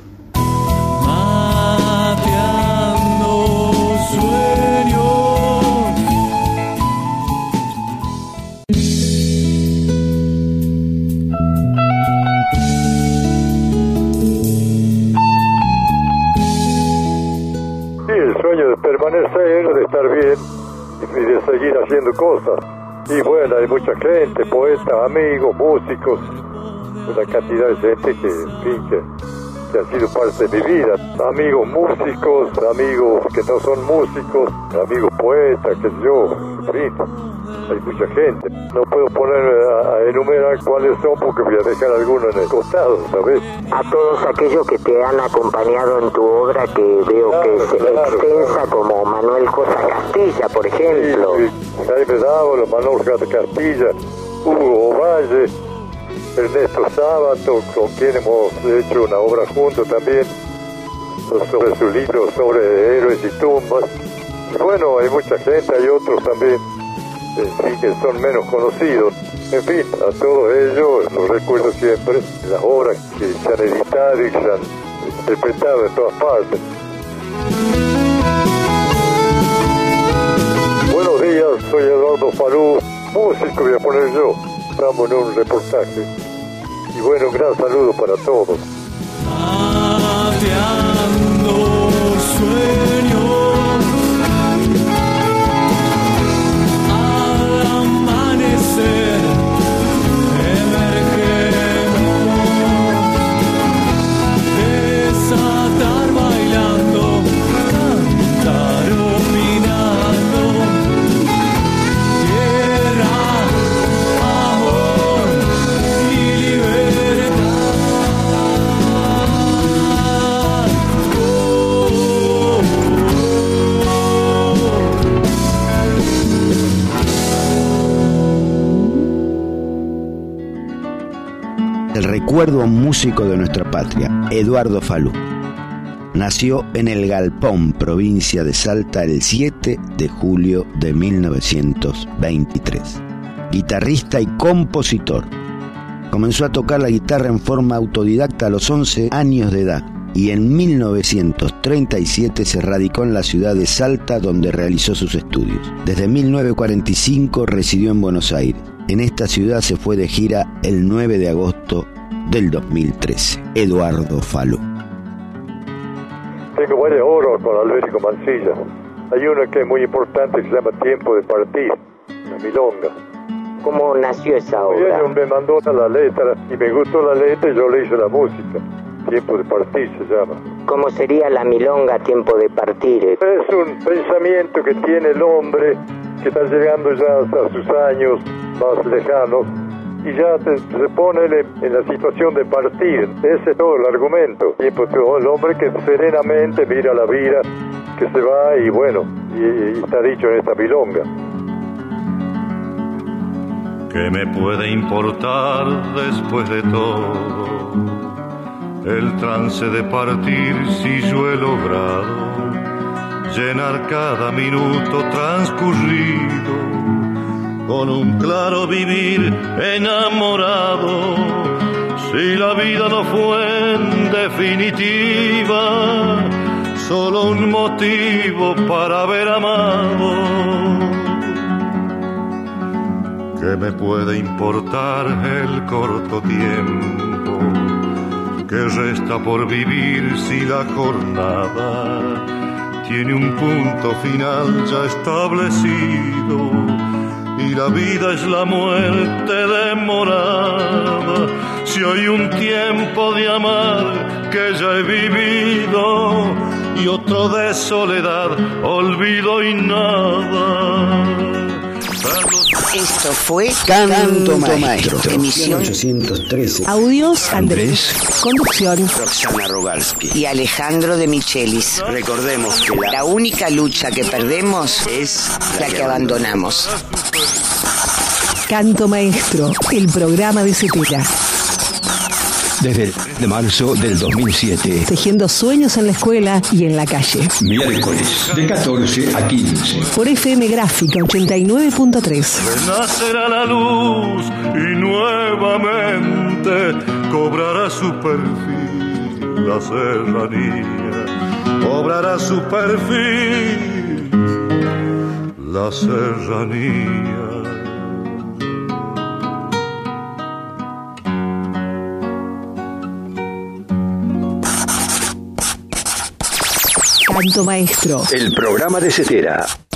De permanecer, de estar bien y de seguir haciendo cosas. Y bueno, hay mucha gente, poetas, amigos, músicos, una cantidad de gente que, en fin, que, que ha sido parte de mi vida. Amigos músicos, amigos que no son músicos, amigos poetas, que yo, en fin, hay mucha gente. No puedo poner a, a enumerar cuáles son porque voy a dejar algunos en el costado, ¿sabes? A todos aquellos que te han acompañado en tu obra, que veo claro, que es claro, extensa, claro. Como Manuel Cosa Castilla, por ejemplo. Sí, sí. Jaime Dávalo, Manuel Cosa Castilla, Hugo Ovalle, Ernesto Sábato, con quien hemos hecho una obra juntos también, sobre su libro sobre héroes y tumbas. Y bueno, hay mucha gente, hay otros también, en fin, que son menos conocidos. En fin, a todos ellos los recuerdo siempre, las obras que se han editado y se han interpretado en todas partes. Buenos días, soy Eduardo Falú, músico voy a poner yo. Estamos en un reportaje. Y bueno, un gran saludo para todos. Mateando sueños. El recuerdo a un músico de nuestra patria, Eduardo Falú. Nació en El Galpón, provincia de Salta, el siete de julio de mil novecientos veintitrés. Guitarrista y compositor. Comenzó a tocar la guitarra en forma autodidacta a los once años de edad. y en mil novecientos treinta y siete se radicó en la ciudad de Salta, donde realizó sus estudios. Desde mil novecientos cuarenta y cinco residió en Buenos Aires. En esta ciudad se fue de gira el nueve de agosto del dos mil trece. Eduardo Falú. Tengo varias obras con Alberico Mancilla. Hay una que es muy importante que se llama Tiempo de Partir, la milonga. ¿Cómo nació esa obra? Ella me mandó la letra y me gustó la letra y yo le hice la música. Tiempo de Partir se llama. ¿Cómo sería la milonga Tiempo de Partir? Es un pensamiento que tiene el hombre que está llegando ya a sus años más lejanos y ya se, se pone en, en la situación de partir. Ese es todo el argumento. Tiempo todo el hombre que serenamente mira la vida que se va y bueno, y, y está dicho en esta milonga. ¿Qué me puede importar después de todo el trance de partir si yo he logrado llenar cada minuto transcurrido con un claro vivir enamorado? Si la vida no fue en definitiva solo un motivo para haber amado, ¿qué me puede importar el corto tiempo que resta por vivir si la jornada tiene un punto final ya establecido y la vida es la muerte demorada? Si hay un tiempo de amar que ya he vivido y otro de soledad, olvido y nada. Esto fue Canto, Canto Maestro, Maestro. Emisión mil ochocientos trece. Audios Andrés. Conducción Roxana Rogalski y Alejandro de Michelis. Recordemos que la, La única lucha que perdemos es la que abandonamos. Canto Maestro, el programa de Cetera. Desde el de marzo del dos mil siete. Tejiendo sueños en la escuela y en la calle. Miércoles de catorce a quince. Por F M Gráfica ochenta y nueve punto tres. Renacerá la luz y nuevamente cobrará su perfil la serranía. Cobrará su perfil la serranía. Canto Maestro. El programa de Cetera.